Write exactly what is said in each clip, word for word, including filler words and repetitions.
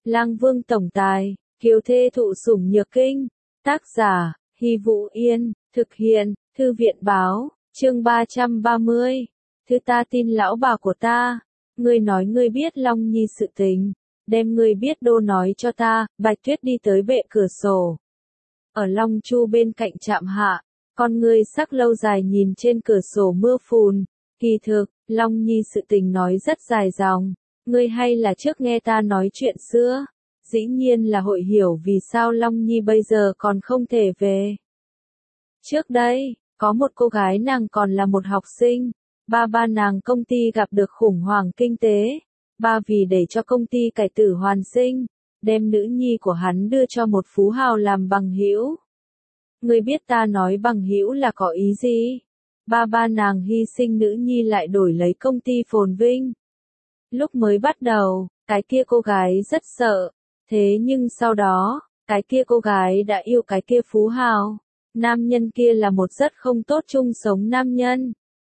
Lang Vương tổng tài, kiều thê thụ sủng nhược kinh. Tác giả, Hy Vũ Yên, thực hiện, Thư viện báo, chương ba trăm ba mươi. Thư ta tin lão bà của ta. Ngươi nói ngươi biết Long Nhi sự tình, đem ngươi biết đô nói cho ta. Bạch Tuyết đi tới bệ cửa sổ. Ở Long Chu bên cạnh chạm hạ, con ngươi sắc lâu dài nhìn trên cửa sổ mưa phùn. Kỳ thực, Long Nhi sự tình nói rất dài dòng. Ngươi hay là trước nghe ta nói chuyện xưa, dĩ nhiên là hội hiểu vì sao Long Nhi bây giờ còn không thể về. Trước đây, có một cô gái nàng còn là một học sinh, ba ba nàng công ty gặp được khủng hoảng kinh tế, ba vì để cho công ty cải tử hoàn sinh, đem nữ nhi của hắn đưa cho một phú hào làm bằng hữu. Ngươi biết ta nói bằng hữu là có ý gì? Ba ba nàng hy sinh nữ nhi lại đổi lấy công ty phồn vinh. Lúc mới bắt đầu, cái kia cô gái rất sợ, thế nhưng sau đó, cái kia cô gái đã yêu cái kia phú hào. Nam nhân kia là một rất không tốt chung sống nam nhân.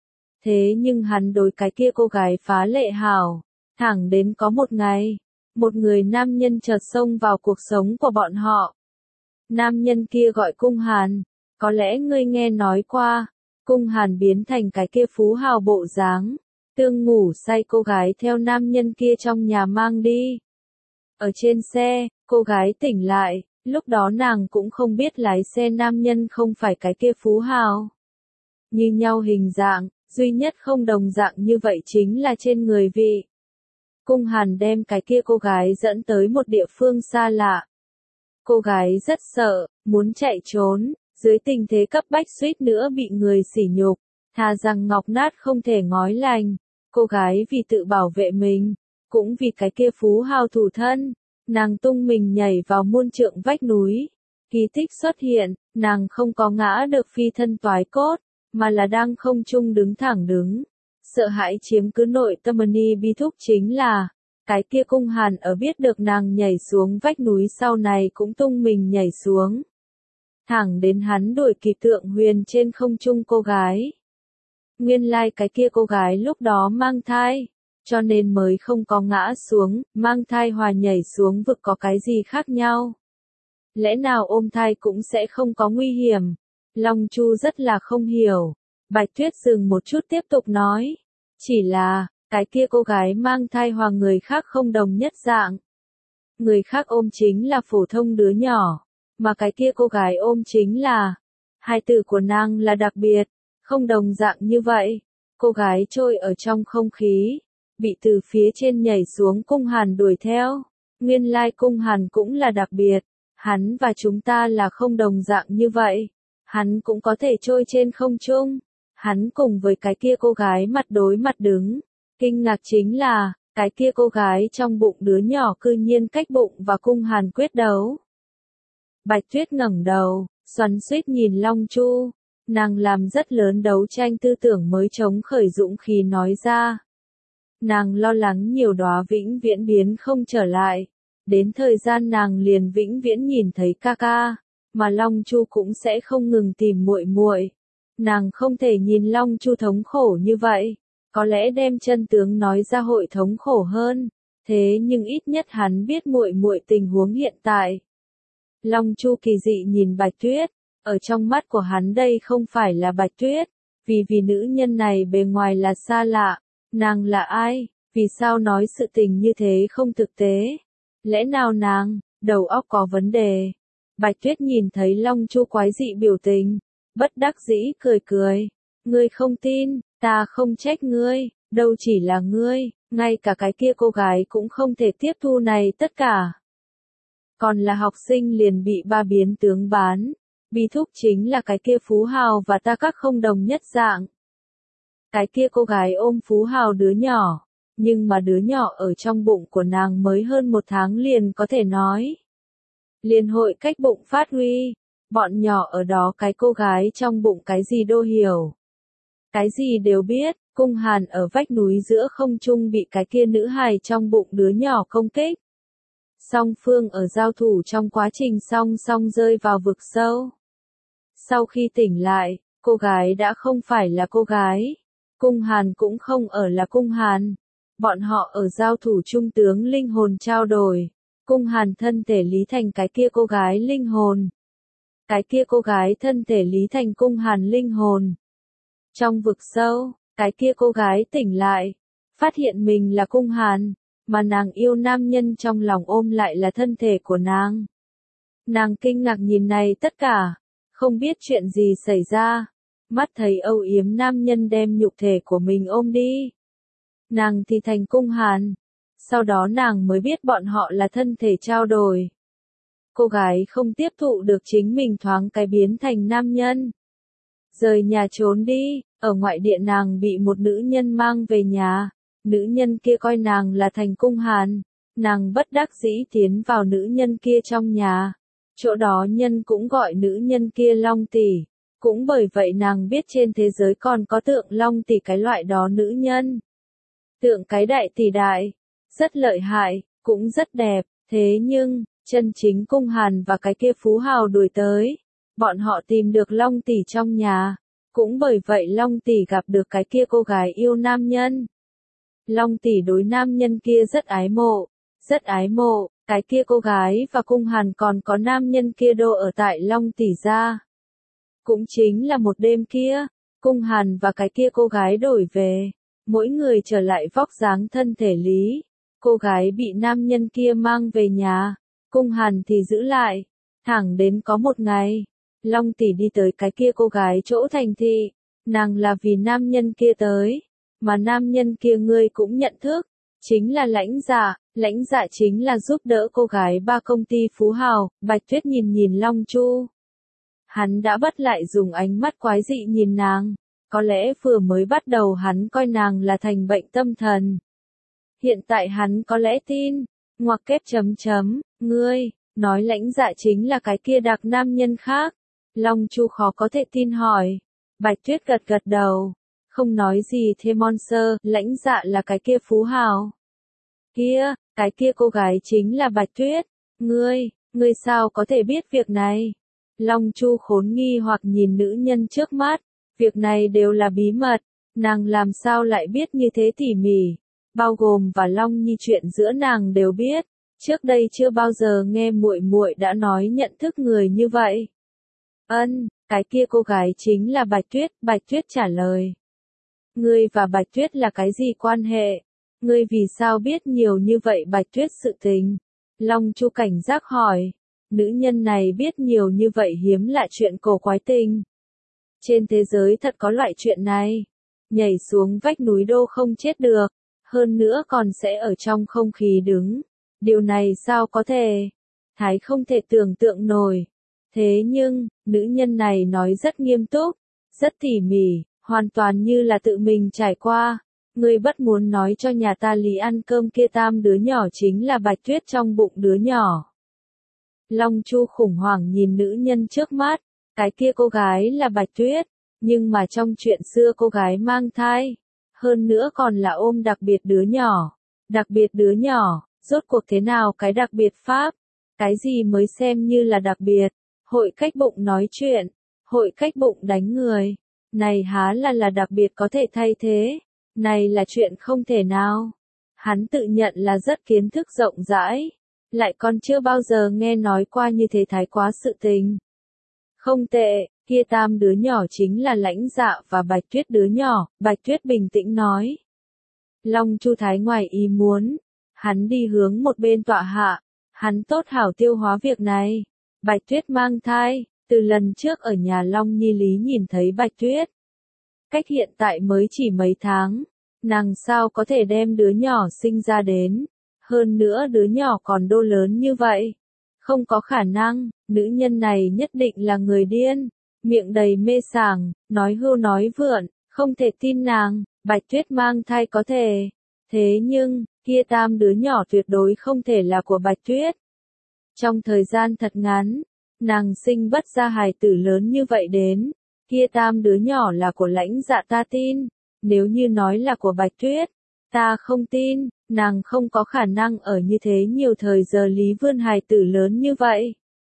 Thế nhưng hắn đối cái kia cô gái phá lệ hảo, thẳng đến có một ngày, một người nam nhân chợt xông vào cuộc sống của bọn họ. Nam nhân kia gọi Cung Hàn, có lẽ ngươi nghe nói qua, Cung Hàn biến thành cái kia phú hào bộ dáng. Tương ngủ say cô gái theo nam nhân kia trong nhà mang đi. Ở trên xe, cô gái tỉnh lại, lúc đó nàng cũng không biết lái xe nam nhân không phải cái kia phú hào. Như nhau hình dạng, duy nhất không đồng dạng như vậy chính là trên người vị. Cung Hàn đem cái kia cô gái dẫn tới một địa phương xa lạ. Cô gái rất sợ, muốn chạy trốn, dưới tình thế cấp bách suýt nữa bị người sỉ nhục, thà rằng ngọc nát không thể ngói lành. Cô gái vì tự bảo vệ mình, cũng vì cái kia phú hào thủ thân, nàng tung mình nhảy vào muôn trượng vách núi. Kỳ tích xuất hiện, nàng không có ngã được phi thân toái cốt, mà là đang không trung đứng thẳng đứng. Sợ hãi chiếm cứ nội tâm ni bi thúc chính là, cái kia Cung Hàn ở biết được nàng nhảy xuống vách núi sau này cũng tung mình nhảy xuống. Thẳng đến hắn đuổi kịp Thượng Huyền trên không trung cô gái. Nguyên lai like cái kia cô gái lúc đó mang thai, cho nên mới không có ngã xuống, mang thai hòa nhảy xuống vực có cái gì khác nhau. Lẽ nào ôm thai cũng sẽ không có nguy hiểm? Long Chu rất là không hiểu. Bạch Tuyết dừng một chút tiếp tục nói. Chỉ là, cái kia cô gái mang thai hòa người khác không đồng nhất dạng. Người khác ôm chính là phổ thông đứa nhỏ, mà cái kia cô gái ôm chính là, hai từ của nàng là đặc biệt. Không đồng dạng như vậy, cô gái trôi ở trong không khí, bị từ phía trên nhảy xuống Cung Hàn đuổi theo. Nguyên lai Cung Hàn cũng là đặc biệt, hắn và chúng ta là không đồng dạng như vậy. Hắn cũng có thể trôi trên không trung, hắn cùng với cái kia cô gái mặt đối mặt đứng. Kinh ngạc chính là, cái kia cô gái trong bụng đứa nhỏ cư nhiên cách bụng và Cung Hàn quyết đấu. Bạch Tuyết ngẩng đầu, xoắn xuýt nhìn Long Chu. Nàng làm rất lớn đấu tranh tư tưởng mới chống khởi dũng khí nói ra. Nàng lo lắng nhiều đóa vĩnh viễn biến không trở lại. Đến thời gian nàng liền vĩnh viễn nhìn thấy ca ca, mà Long Chu cũng sẽ không ngừng tìm muội muội. Nàng không thể nhìn Long Chu thống khổ như vậy, có lẽ đem chân tướng nói ra hội thống khổ hơn, thế nhưng ít nhất hắn biết muội muội tình huống hiện tại. Long Chu kỳ dị nhìn Bạch Tuyết. Ở trong mắt của hắn đây không phải là Bạch Tuyết, vì vì nữ nhân này bề ngoài là xa lạ, nàng là ai, vì sao nói sự tình như thế không thực tế, lẽ nào nàng, đầu óc có vấn đề. Bạch Tuyết nhìn thấy Long Chu quái dị biểu tình, bất đắc dĩ cười cười, ngươi không tin, ta không trách ngươi, đâu chỉ là ngươi, ngay cả cái kia cô gái cũng không thể tiếp thu này tất cả. Còn là học sinh liền bị ba biến tướng bán. Bi thúc chính là cái kia phú hào và ta các không đồng nhất dạng. Cái kia cô gái ôm phú hào đứa nhỏ, nhưng mà đứa nhỏ ở trong bụng của nàng mới hơn một tháng liền có thể nói. Liền hội cách bụng phát huy, bọn nhỏ ở đó cái cô gái trong bụng cái gì đô hiểu. Cái gì đều biết, Cung Hàn ở vách núi giữa không trung bị cái kia nữ hài trong bụng đứa nhỏ công kích. Song phương ở giao thủ trong quá trình song song rơi vào vực sâu. Sau khi tỉnh lại, cô gái đã không phải là cô gái. Cung Hàn cũng không ở là Cung Hàn. Bọn họ ở giao thủ trung tướng linh hồn trao đổi. Cung Hàn thân thể lý thành cái kia cô gái linh hồn. Cái kia cô gái thân thể lý thành Cung Hàn linh hồn. Trong vực sâu, cái kia cô gái tỉnh lại, phát hiện mình là Cung Hàn, mà nàng yêu nam nhân trong lòng ôm lại là thân thể của nàng. Nàng kinh ngạc nhìn này tất cả, không biết chuyện gì xảy ra, mắt thấy âu yếm nam nhân đem nhục thể của mình ôm đi. Nàng thì thành Cung Hàn, sau đó nàng mới biết bọn họ là thân thể trao đổi. Cô gái không tiếp thụ được chính mình thoáng cái biến thành nam nhân. Rời nhà trốn đi, ở ngoại địa nàng bị một nữ nhân mang về nhà, nữ nhân kia coi nàng là thành Cung Hàn, nàng bất đắc dĩ tiến vào nữ nhân kia trong nhà, chỗ đó nhân cũng gọi nữ nhân kia Long tỷ, cũng bởi vậy nàng biết trên thế giới còn có tượng Long tỷ cái loại đó nữ nhân. Tượng cái đại tỷ đại, rất lợi hại, cũng rất đẹp, thế nhưng, chân chính Cung Hàn và cái kia phú hào đuổi tới, bọn họ tìm được Long tỷ trong nhà, cũng bởi vậy Long tỷ gặp được cái kia cô gái yêu nam nhân. Long tỷ đối nam nhân kia rất ái mộ, rất ái mộ, cái kia cô gái và Cung Hàn còn có nam nhân kia đô ở tại Long tỷ gia. Cũng chính là một đêm kia, Cung Hàn và cái kia cô gái đổi về, mỗi người trở lại vóc dáng thân thể lý, cô gái bị nam nhân kia mang về nhà, Cung Hàn thì giữ lại, thẳng đến có một ngày, Long tỷ đi tới cái kia cô gái chỗ thành thị, nàng là vì nam nhân kia tới, mà nam nhân kia ngươi cũng nhận thức, chính là Lãnh Dạ, Lãnh Dạ chính là giúp đỡ cô gái ba công ty phú hào. Bạch Tuyết nhìn nhìn Long Chu. Hắn đã bắt lại dùng ánh mắt quái dị nhìn nàng, có lẽ vừa mới bắt đầu hắn coi nàng là thành bệnh tâm thần. Hiện tại hắn có lẽ tin, ngoặc kép chấm chấm, ngươi, nói Lãnh Dạ chính là cái kia đặc nam nhân khác. Long Chu khó có thể tin hỏi. Bạch Tuyết gật gật đầu, không nói gì thêm Monster, Lãnh Dạ là cái kia phú hào. Kia, cái kia cô gái chính là Bạch Tuyết, ngươi, ngươi sao có thể biết việc này? Long Chu khốn nghi hoặc nhìn nữ nhân trước mắt, việc này đều là bí mật, nàng làm sao lại biết như thế tỉ mỉ, bao gồm và Long Nhi chuyện giữa nàng đều biết, trước đây chưa bao giờ nghe muội muội đã nói nhận thức người như vậy. Ân, cái kia cô gái chính là Bạch Tuyết, Bạch Tuyết trả lời. Ngươi và Bạch Tuyết là cái gì quan hệ? Ngươi vì sao biết nhiều như vậy Bạch Tuyết sự tình? Long Chu cảnh giác hỏi. Nữ nhân này biết nhiều như vậy hiếm lạ chuyện cổ quái tình. Trên thế giới thật có loại chuyện này. Nhảy xuống vách núi đô không chết được. Hơn nữa còn sẽ ở trong không khí đứng. Điều này sao có thể? Thái không thể tưởng tượng nổi. Thế nhưng, nữ nhân này nói rất nghiêm túc, rất tỉ mỉ, hoàn toàn như là tự mình trải qua. Ngươi bất muốn nói cho nhà ta Lý ăn cơm kia tam đứa nhỏ chính là Bạch Tuyết trong bụng đứa nhỏ. Long Chu khủng hoảng nhìn nữ nhân trước mắt, cái kia cô gái là Bạch Tuyết, nhưng mà trong chuyện xưa cô gái mang thai, hơn nữa còn là ôm đặc biệt đứa nhỏ, đặc biệt đứa nhỏ, rốt cuộc thế nào cái đặc biệt pháp, cái gì mới xem như là đặc biệt, hội cách bụng nói chuyện, hội cách bụng đánh người, này há là là đặc biệt có thể thay thế, này là chuyện không thể nào. Hắn tự nhận là rất kiến thức rộng rãi, lại còn chưa bao giờ nghe nói qua như thế thái quá sự tình. Không tệ, kia tam đứa nhỏ chính là Lãnh Dạ và Bạch Tuyết đứa nhỏ, Bạch Tuyết bình tĩnh nói. Long Chu thái ngoài ý muốn, hắn đi hướng một bên tọa hạ, hắn tốt hảo tiêu hóa việc này. Bạch Tuyết mang thai, từ lần trước ở nhà Long Nhi Lý nhìn thấy Bạch Tuyết. Cách hiện tại mới chỉ mấy tháng, nàng sao có thể đem đứa nhỏ sinh ra đến, hơn nữa đứa nhỏ còn đô lớn như vậy. Không có khả năng, nữ nhân này nhất định là người điên, miệng đầy mê sảng, nói hưu nói vượn, không thể tin nàng, Bạch Tuyết mang thai có thể. Thế nhưng, kia tam đứa nhỏ tuyệt đối không thể là của Bạch Tuyết. Trong thời gian thật ngắn, nàng sinh bất ra hài tử lớn như vậy đến, kia tam đứa nhỏ là của Lãnh Dạ ta tin, nếu như nói là của Bạch Tuyết, ta không tin, nàng không có khả năng ở như thế nhiều thời giờ lý vươn hài tử lớn như vậy.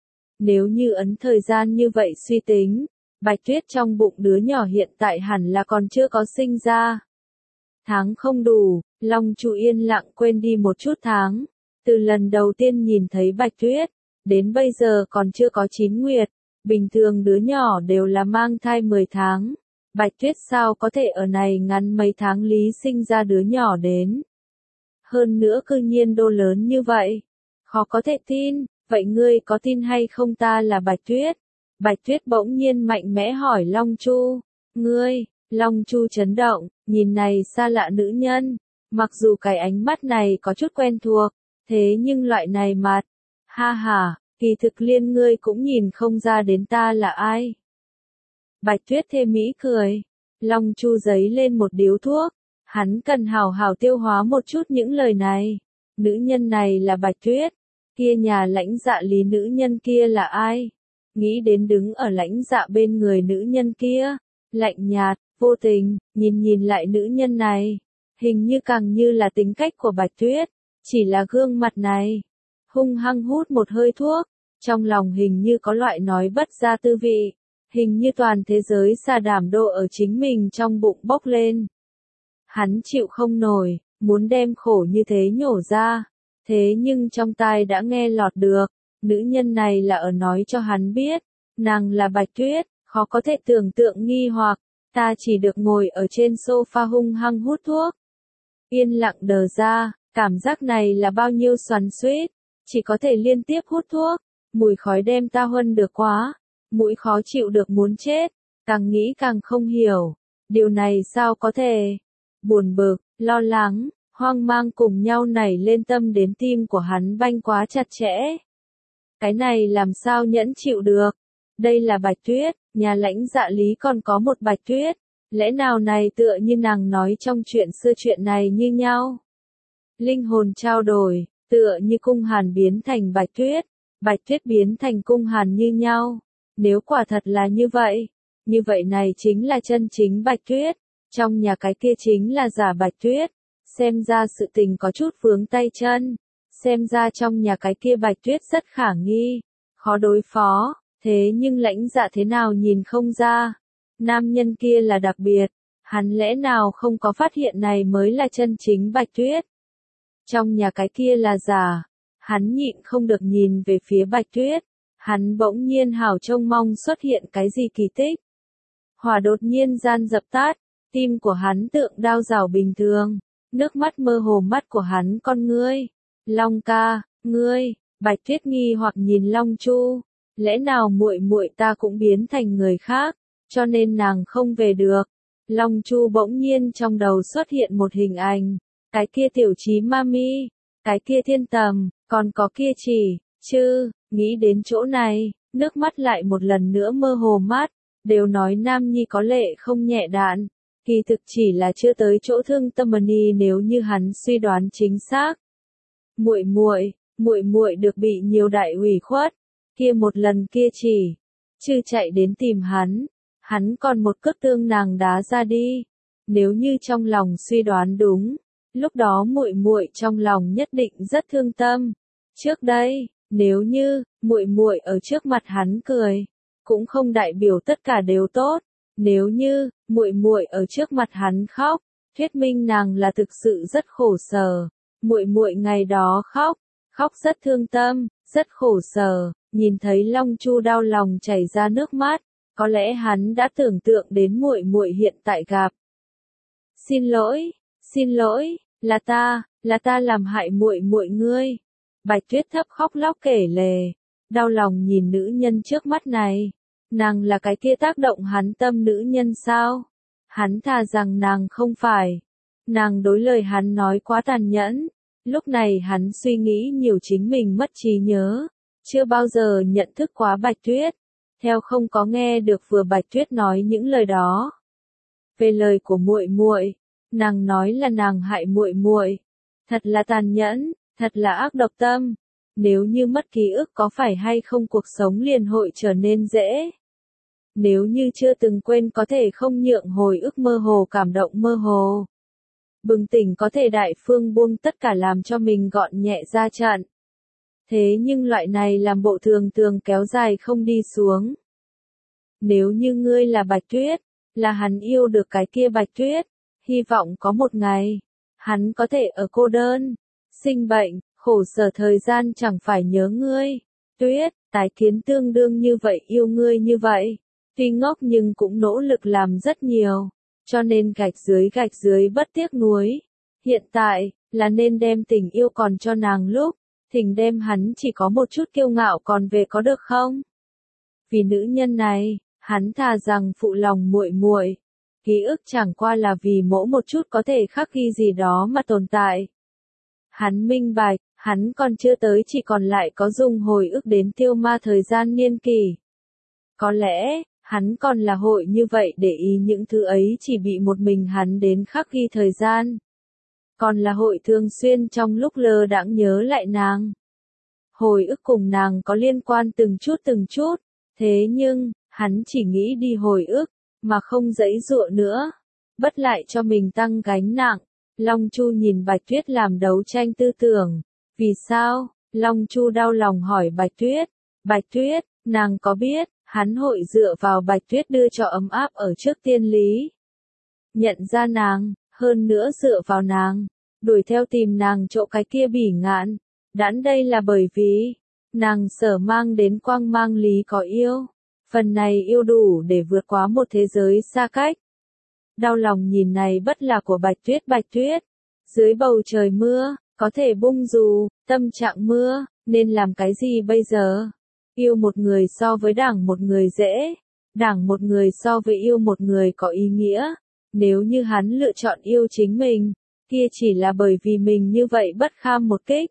Nếu như ấn thời gian như vậy suy tính, Bạch Tuyết trong bụng đứa nhỏ hiện tại hẳn là còn chưa có sinh ra. Tháng không đủ, Long Chu yên lặng quên đi một chút tháng. Từ lần đầu tiên nhìn thấy Bạch Tuyết, đến bây giờ còn chưa có chín nguyệt, bình thường đứa nhỏ đều là mang thai mười tháng. Bạch Tuyết sao có thể ở này ngắn mấy tháng lý sinh ra đứa nhỏ đến. Hơn nữa cư nhiên đô lớn như vậy. Khó có thể tin, vậy ngươi có tin hay không ta là Bạch Tuyết? Bạch Tuyết bỗng nhiên mạnh mẽ hỏi Long Chu. Ngươi, Long Chu chấn động, nhìn này xa lạ nữ nhân. Mặc dù cái ánh mắt này có chút quen thuộc, thế nhưng loại này mặt. Ha ha, kỳ thực liên ngươi cũng nhìn không ra đến ta là ai. Bạch Tuyết thê mỹ cười. Long Chu giấy lên một điếu thuốc. Hắn cần hào hào tiêu hóa một chút những lời này. Nữ nhân này là Bạch Tuyết. Kia nhà lãnh dạ lý nữ nhân kia là ai? Nghĩ đến đứng ở lãnh dạ bên người nữ nhân kia. Lạnh nhạt, vô tình, nhìn nhìn lại nữ nhân này. Hình như càng như là tính cách của Bạch Tuyết. Chỉ là gương mặt này. Hung hăng hút một hơi thuốc. Trong lòng hình như có loại nói bất ra tư vị. Hình như toàn thế giới xà đảm độ ở chính mình trong bụng bốc lên. Hắn chịu không nổi, muốn đem khổ như thế nhổ ra. Thế nhưng trong tai đã nghe lọt được, nữ nhân này là ở nói cho hắn biết, nàng là Bạch Tuyết, khó có thể tưởng tượng nghi hoặc, ta chỉ được ngồi ở trên sofa hung hăng hút thuốc. Yên lặng đờ ra, cảm giác này là bao nhiêu xoắn xuýt, chỉ có thể liên tiếp hút thuốc, mùi khói đem ta huân được quá, mũi khó chịu được muốn chết, càng nghĩ càng không hiểu, điều này sao có thể. Buồn bực, lo lắng, hoang mang cùng nhau nảy lên tâm đến tim của hắn banh quá chặt chẽ. Cái này làm sao nhẫn chịu được? Đây là Bạch Tuyết, nhà lãnh dạ lý còn có một Bạch Tuyết, lẽ nào này tựa như nàng nói trong chuyện xưa chuyện này như nhau? Linh hồn trao đổi, tựa như cung hàn biến thành Bạch Tuyết, Bạch Tuyết biến thành cung hàn như nhau. Nếu quả thật là như vậy, như vậy này chính là chân chính Bạch Tuyết. Trong nhà cái kia chính là giả Bạch Tuyết, xem ra sự tình có chút vướng tay chân, xem ra trong nhà cái kia Bạch Tuyết rất khả nghi, khó đối phó, thế nhưng lãnh dạ thế nào nhìn không ra, nam nhân kia là đặc biệt, hắn lẽ nào không có phát hiện này mới là chân chính Bạch Tuyết. Trong nhà cái kia là giả, hắn nhịn không được nhìn về phía Bạch Tuyết, hắn bỗng nhiên hào trông mong xuất hiện cái gì kỳ tích. Hỏa đột nhiên gian dập tắt. Tim của hắn tượng đao rào bình thường, nước mắt mơ hồ mắt của hắn con ngươi. Long ca, ngươi, Bạch Tuyết nghi hoặc nhìn Long Chu, lẽ nào muội muội ta cũng biến thành người khác, cho nên nàng không về được. Long Chu bỗng nhiên trong đầu xuất hiện một hình ảnh, cái kia tiểu trí mami, cái kia thiên tầm, còn có kia chỉ, chứ, nghĩ đến chỗ này, nước mắt lại một lần nữa mơ hồ mắt, đều nói nam nhi có lệ không nhẹ đạn. Kỳ thực chỉ là chưa tới chỗ thương tâm ni nếu như hắn suy đoán chính xác. Muội muội, muội muội được bị nhiều đại ủy khuất, kia một lần kia chỉ, chư chạy đến tìm hắn, hắn còn một cước tương nàng đá ra đi. Nếu như trong lòng suy đoán đúng, lúc đó muội muội trong lòng nhất định rất thương tâm. Trước đây, nếu như muội muội ở trước mặt hắn cười, cũng không đại biểu tất cả đều tốt. Nếu như muội muội ở trước mặt hắn khóc, thuyết minh nàng là thực sự rất khổ sở. Muội muội ngày đó khóc, khóc rất thương tâm, rất khổ sở, nhìn thấy Long Chu đau lòng chảy ra nước mắt, có lẽ hắn đã tưởng tượng đến muội muội hiện tại gặp. Xin lỗi, xin lỗi, là ta, là ta làm hại muội muội ngươi. Bạch Tuyết thấp khóc lóc kể lể, đau lòng nhìn nữ nhân trước mắt này. Nàng là cái kia tác động hắn tâm nữ nhân sao? Hắn thà rằng nàng không phải. Nàng đối lời hắn nói quá tàn nhẫn. Lúc này hắn suy nghĩ nhiều chính mình mất trí nhớ. Chưa bao giờ nhận thức quá Bạch Tuyết. Theo không có nghe được vừa Bạch Tuyết nói những lời đó. Về lời của muội muội, nàng nói là nàng hại muội muội. Thật là tàn nhẫn, thật là ác độc tâm. Nếu như mất ký ức có phải hay không cuộc sống liền hội trở nên dễ. Nếu như chưa từng quên có thể không nhượng hồi ức mơ hồ cảm động mơ hồ. Bừng tỉnh có thể đại phương buông tất cả làm cho mình gọn nhẹ ra trận. Thế nhưng loại này làm bộ thường thường kéo dài không đi xuống. Nếu như ngươi là Bạch Tuyết, là hắn yêu được cái kia Bạch Tuyết, hy vọng có một ngày, hắn có thể ở cô đơn, sinh bệnh, khổ sở thời gian chẳng phải nhớ ngươi. Tuyết, tái kiến tương đương như vậy yêu ngươi như vậy. Tuy ngốc nhưng cũng nỗ lực làm rất nhiều, cho nên gạch dưới gạch dưới bất tiếc nuối. Hiện tại, là nên đem tình yêu còn cho nàng lúc, thỉnh đem hắn chỉ có một chút kiêu ngạo còn về có được không? Vì nữ nhân này, hắn thà rằng phụ lòng muội muội. Ký ức chẳng qua là vì mỗi một chút có thể khắc ghi gì đó mà tồn tại. Hắn minh bạch, hắn còn chưa tới chỉ còn lại có dùng hồi ức đến tiêu ma thời gian niên kỳ. Có lẽ, hắn còn là hội như vậy để ý những thứ ấy chỉ bị một mình hắn đến khắc ghi thời gian. Còn là hội thường xuyên trong lúc lơ đãng nhớ lại nàng. Hồi ức cùng nàng có liên quan từng chút từng chút, thế nhưng, hắn chỉ nghĩ đi hồi ức, mà không giãy giụa nữa. Bất lại cho mình tăng gánh nặng. Long Chu nhìn Bạch Tuyết làm đấu tranh tư tưởng. Vì sao? Long Chu đau lòng hỏi Bạch Tuyết. Bạch Tuyết, nàng có biết, hắn hội dựa vào Bạch Tuyết đưa cho ấm áp ở trước tiên lý. Nhận ra nàng, hơn nữa dựa vào nàng, đuổi theo tìm nàng chỗ cái kia bỉ ngạn. Đãn đây là bởi vì, nàng sở mang đến quang mang lý có yêu. Phần này yêu đủ để vượt qua một thế giới xa cách. Đau lòng nhìn này bất là của Bạch Tuyết Bạch Tuyết. Dưới bầu trời mưa, có thể bung dù, tâm trạng mưa, nên làm cái gì bây giờ? Yêu một người so với đảng một người dễ. Đảng một người so với yêu một người có ý nghĩa. Nếu như hắn lựa chọn yêu chính mình, kia chỉ là bởi vì mình như vậy bất kham một kích.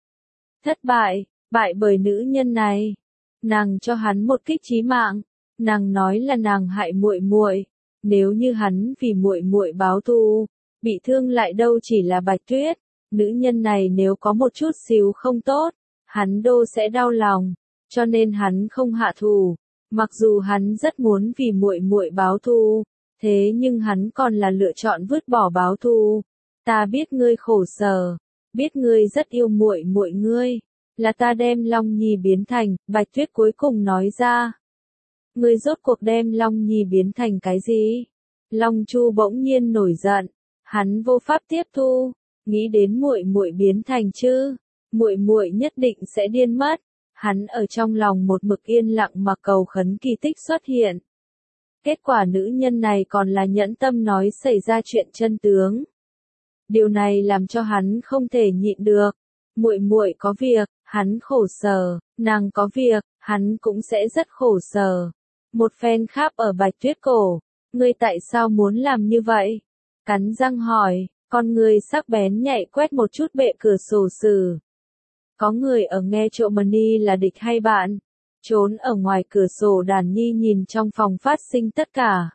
Thất bại, bại bởi nữ nhân này. Nàng cho hắn một kích chí mạng, nàng nói là nàng hại muội muội, nếu như hắn vì muội muội báo thù, bị thương lại đâu chỉ là Bạch Tuyết, nữ nhân này nếu có một chút xíu không tốt, hắn đô sẽ đau lòng, cho nên hắn không hạ thù, mặc dù hắn rất muốn vì muội muội báo thù, thế nhưng hắn còn là lựa chọn vứt bỏ báo thù. Ta biết ngươi khổ sở, biết ngươi rất yêu muội muội ngươi. Là ta đem Long Nhi biến thành, Bạch Tuyết cuối cùng nói ra. Ngươi rốt cuộc đem Long Nhi biến thành cái gì? Long Chu bỗng nhiên nổi giận, hắn vô pháp tiếp thu, nghĩ đến muội muội biến thành chứ, muội muội nhất định sẽ điên mất. Hắn ở trong lòng một mực yên lặng mà cầu khấn kỳ tích xuất hiện. Kết quả nữ nhân này còn là nhẫn tâm nói xảy ra chuyện chân tướng. Điều này làm cho hắn không thể nhịn được. Muội muội có việc, hắn khổ sở, nàng có việc, hắn cũng sẽ rất khổ sở. Một phen kháp ở Bạch Tuyết cổ, ngươi tại sao muốn làm như vậy? Cắn răng hỏi, con người sắc bén nhạy quét một chút bệ cửa sổ sử. Có người ở nghe trộm Mani là địch hay bạn? Trốn ở ngoài cửa sổ Đàn Nhi nhìn trong phòng phát sinh tất cả.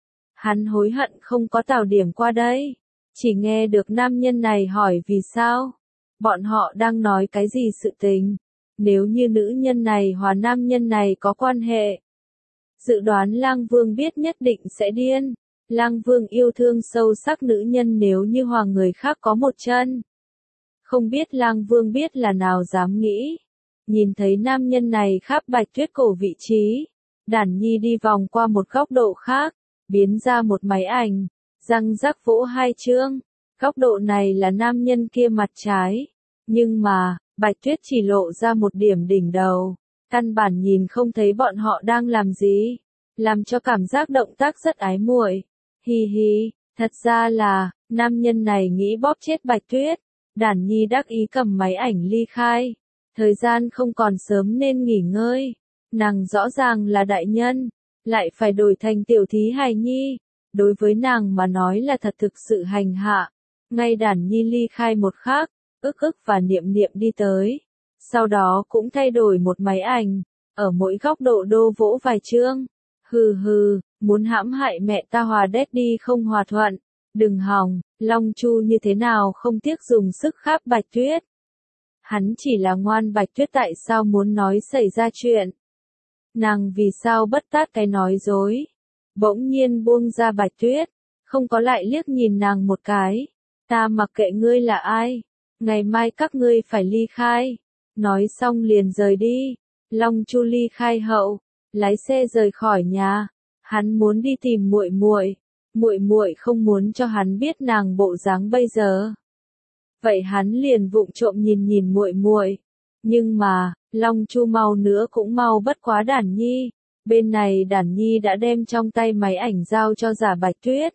Hắn hối hận không có Tào Điểm qua đây. Chỉ nghe được nam nhân này hỏi vì sao? Bọn họ đang nói cái gì sự tình? Nếu như nữ nhân này hòa nam nhân này có quan hệ. Dự đoán Lang Vương biết nhất định sẽ điên. Lang Vương yêu thương sâu sắc nữ nhân nếu như hòa người khác có một chân. Không biết Lang Vương biết là nào dám nghĩ. Nhìn thấy nam nhân này khắp Bạch Tuyết cổ vị trí. Đản Nhi đi vòng qua một góc độ khác. Biến ra một máy ảnh. Răng rắc vỗ hai chương. Góc độ này là nam nhân kia mặt trái. Nhưng mà, Bạch Tuyết chỉ lộ ra một điểm đỉnh đầu. Căn bản nhìn không thấy bọn họ đang làm gì. Làm cho cảm giác động tác rất ái muội. Hi hi, thật ra là, nam nhân này nghĩ bóp chết Bạch Tuyết. Đản Nhi đắc ý cầm máy ảnh ly khai. Thời gian không còn sớm nên nghỉ ngơi. Nàng rõ ràng là đại nhân. Lại phải đổi thành tiểu thí hài nhi. Đối với nàng mà nói là thật thực sự hành hạ. Ngay Đản Nhi ly khai một khắc, ức ức và niệm niệm đi tới. Sau đó cũng thay đổi một máy ảnh, ở mỗi góc độ đô vỗ vài chương. Hừ hừ, muốn hãm hại mẹ ta hòa đét đi không hòa thuận. Đừng hòng, Long Chu như thế nào không tiếc dùng sức kháp Bạch Tuyết. Hắn chỉ là ngoan Bạch Tuyết tại sao muốn nói xảy ra chuyện. Nàng vì sao bất tát cái nói dối. Bỗng nhiên buông ra Bạch Tuyết, không có lại liếc nhìn nàng một cái. Ta mặc kệ ngươi là ai, ngày mai các ngươi phải ly khai. Nói xong liền rời đi. Long Chu ly khai hậu, lái xe rời khỏi nhà. Hắn muốn đi tìm muội muội, muội muội không muốn cho hắn biết nàng bộ dáng bây giờ. vậy hắn liền vụng trộm nhìn nhìn muội muội. Nhưng mà, Long Chu mau nữa cũng mau bất quá Đản Nhi. Bên này Đản Nhi đã đem trong tay máy ảnh giao cho Giả Bạch Tuyết.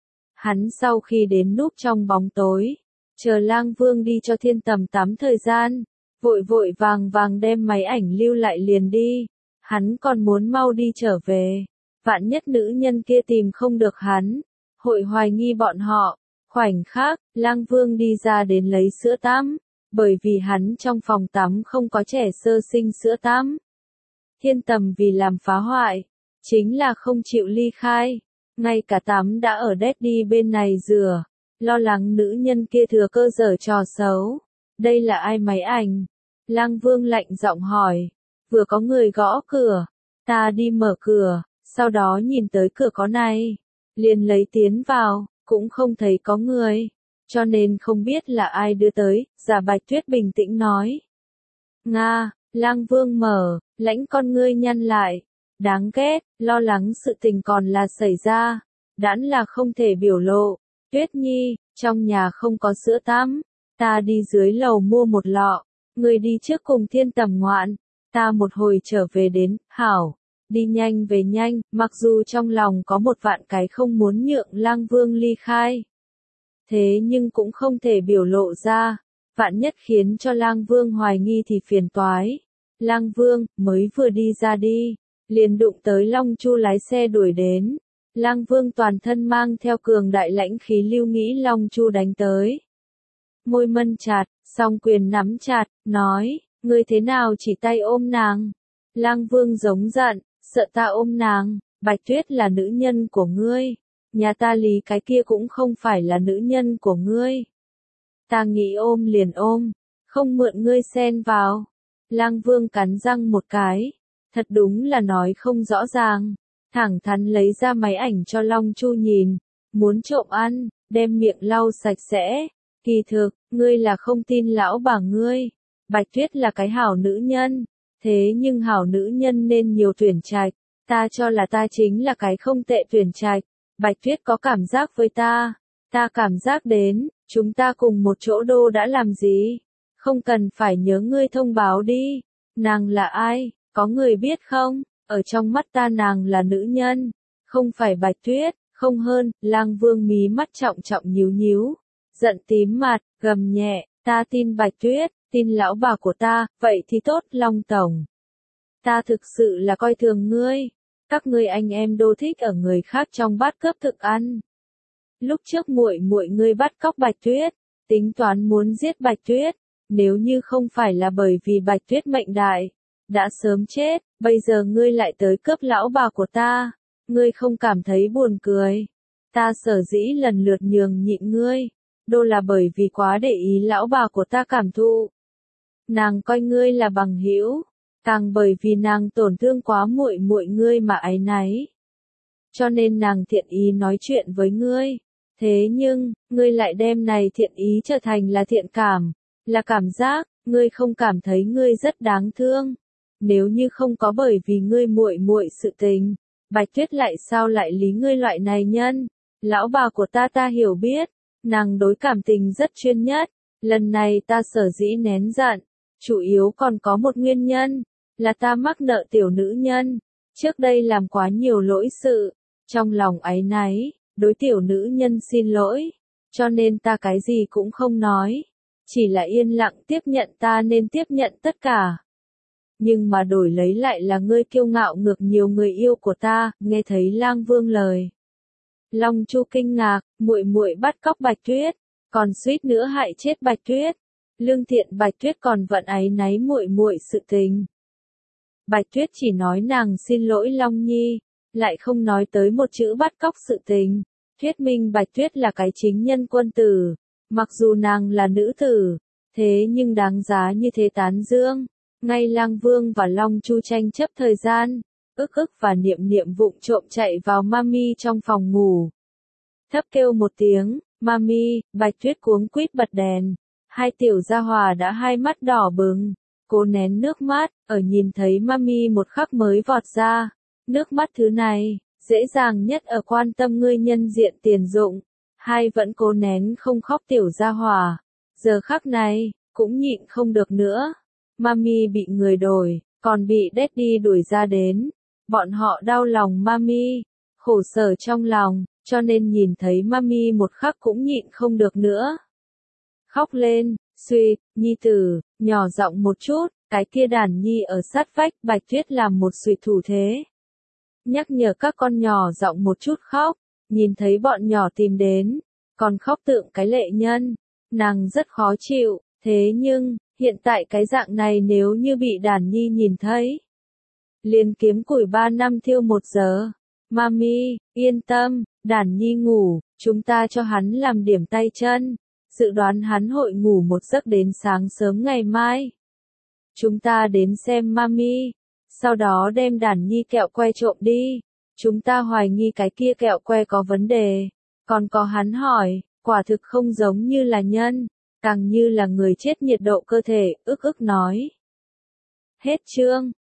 Hắn sau khi đến núp trong bóng tối, chờ Lang Vương đi cho Thiên Tầm tắm thời gian, vội vội vàng vàng đem máy ảnh lưu lại liền đi. Hắn còn muốn mau đi trở về, vạn nhất nữ nhân kia tìm không được hắn, hội hoài nghi bọn họ. Khoảnh khắc, Lang Vương đi ra đến lấy sữa tắm, bởi vì hắn trong phòng tắm không có trẻ sơ sinh sữa tắm. Thiên Tầm vì làm phá hoại, chính là không chịu ly khai, ngay cả tắm đã ở Daddy bên này rửa, lo lắng nữ nhân kia thừa cơ giở trò xấu. Đây là ai máy ảnh? Lang Vương lạnh giọng hỏi. Vừa có người gõ cửa, ta đi mở cửa, sau đó nhìn tới cửa có này, liền lấy tiến vào, cũng không thấy có người, cho nên không biết là ai đưa tới. Giả Bạch Tuyết bình tĩnh nói. Nga, Lang Vương mở, lãnh con ngươi nhăn lại, đáng ghét, lo lắng sự tình còn là xảy ra, đãn là không thể biểu lộ. Tuyết Nhi, trong nhà không có sữa tắm, ta đi dưới lầu mua một lọ, người đi trước cùng Thiên Tầm ngoạn, ta một hồi trở về đến. Hảo, đi nhanh về nhanh, mặc dù trong lòng có một vạn cái không muốn nhượng Lang Vương ly khai. Thế nhưng cũng không thể biểu lộ ra, vạn nhất khiến cho Lang Vương hoài nghi thì phiền toái. Lang Vương, mới vừa đi ra đi, liền đụng tới Long Chu lái xe đuổi đến. Lang Vương toàn thân mang theo cường đại lãnh khí lưu nghĩ Long Chu đánh tới. Môi mân chặt, song quyền nắm chặt, nói, ngươi thế nào chỉ tay ôm nàng. Lang Vương giống giận, sợ ta ôm nàng, Bạch Tuyết là nữ nhân của ngươi, nhà ta Lý cái kia cũng không phải là nữ nhân của ngươi. Ta nghĩ ôm liền ôm, không mượn ngươi xen vào. Lang Vương cắn răng một cái, thật đúng là nói không rõ ràng, thẳng thắn lấy ra máy ảnh cho Long Chu nhìn, muốn trộm ăn, đem miệng lau sạch sẽ. Kỳ thực, ngươi là không tin lão bà ngươi, Bạch Tuyết là cái hảo nữ nhân, thế nhưng hảo nữ nhân nên nhiều tuyển trạch, ta cho là ta chính là cái không tệ tuyển trạch. Bạch Tuyết có cảm giác với ta, ta cảm giác đến, chúng ta cùng một chỗ đô đã làm gì, không cần phải nhớ ngươi thông báo đi. Nàng là ai, có người biết không? Ở trong mắt ta nàng là nữ nhân, không phải Bạch Tuyết, không hơn. Lang Vương mí mắt trọng trọng nhíu nhíu, giận tím mặt, gầm nhẹ, ta tin Bạch Tuyết, tin lão bà của ta, vậy thì tốt. Long Tổng, ta thực sự là coi thường ngươi, các ngươi anh em đô thích ở người khác trong bát cướp thực ăn. Lúc trước muội muội ngươi bắt cóc Bạch Tuyết, tính toán muốn giết Bạch Tuyết, nếu như không phải là bởi vì Bạch Tuyết mệnh đại, đã sớm chết, bây giờ ngươi lại tới cướp lão bà của ta, ngươi không cảm thấy buồn cười. Ta sở dĩ lần lượt nhường nhịn ngươi, đô là bởi vì quá để ý lão bà của ta cảm thụ. Nàng coi ngươi là bằng hữu, càng bởi vì nàng tổn thương quá muội muội ngươi mà áy náy. Cho nên nàng thiện ý nói chuyện với ngươi, thế nhưng, ngươi lại đem này thiện ý trở thành là thiện cảm, là cảm giác, ngươi không cảm thấy ngươi rất đáng thương. Nếu như không có bởi vì ngươi muội muội sự tình, Bạch Tuyết lại sao lại lý ngươi loại này nhân? Lão bà của ta ta hiểu biết, nàng đối cảm tình rất chuyên nhất, lần này ta sở dĩ nén giận, chủ yếu còn có một nguyên nhân, là ta mắc nợ tiểu nữ nhân, trước đây làm quá nhiều lỗi sự, trong lòng áy náy, đối tiểu nữ nhân xin lỗi, cho nên ta cái gì cũng không nói, chỉ là yên lặng tiếp nhận ta nên tiếp nhận tất cả. Nhưng mà đổi lấy lại là ngươi kiêu ngạo ngược nhiều người yêu của ta. Nghe thấy Lang Vương lời, Long Chu kinh ngạc, muội muội bắt cóc Bạch Tuyết, còn suýt nữa hại chết Bạch Tuyết. Lương thiện Bạch Tuyết còn vận áy náy muội muội sự tình. Bạch Tuyết chỉ nói nàng xin lỗi Long Nhi, lại không nói tới một chữ bắt cóc sự tình. Thuyết minh Bạch Tuyết là cái chính nhân quân tử, mặc dù nàng là nữ tử, thế nhưng đáng giá như thế tán dương. Ngay Lang Vương và Long Chu tranh chấp thời gian, ức ức và niệm niệm vụng trộm chạy vào Mami trong phòng ngủ. Thấp kêu một tiếng, Mami, Bạch Tuyết cuống quýt bật đèn, hai tiểu gia hòa đã hai mắt đỏ bừng, cố nén nước mắt, ở nhìn thấy Mami một khắc mới vọt ra. Nước mắt thứ này, dễ dàng nhất ở quan tâm ngươi nhân diện tiền dụng, hai vẫn cố nén không khóc tiểu gia hòa, Giờ khắc này, cũng nhịn không được nữa. Mami bị người đổi, còn bị Daddy đuổi ra đến. Bọn họ đau lòng Mami, khổ sở trong lòng, cho nên nhìn thấy Mami một khắc cũng nhịn không được nữa. Khóc lên, suy, nhi tử, nhỏ giọng một chút, cái kia đàn nhi ở sát vách Bạch Tuyết làm một suy thủ thế. Nhắc nhở các con nhỏ giọng một chút khóc, nhìn thấy bọn nhỏ tìm đến, còn khóc tượng cái lệ nhân, nàng rất khó chịu, thế nhưng, hiện tại cái dạng này nếu như bị đàn nhi nhìn thấy. Liền kiếm củi ba năm thiêu một giờ. Mami, yên tâm, đàn nhi ngủ, chúng ta cho hắn làm điểm tay chân. Dự đoán hắn hội ngủ một giấc đến sáng sớm ngày mai. Chúng ta đến xem Mami, sau đó đem đàn nhi kẹo que trộm đi. Chúng ta hoài nghi cái kia kẹo que có vấn đề. Còn có hắn hỏi, quả thực không giống như là nhân, càng như là người chết nhiệt độ cơ thể, ức ức nói. Hết chương.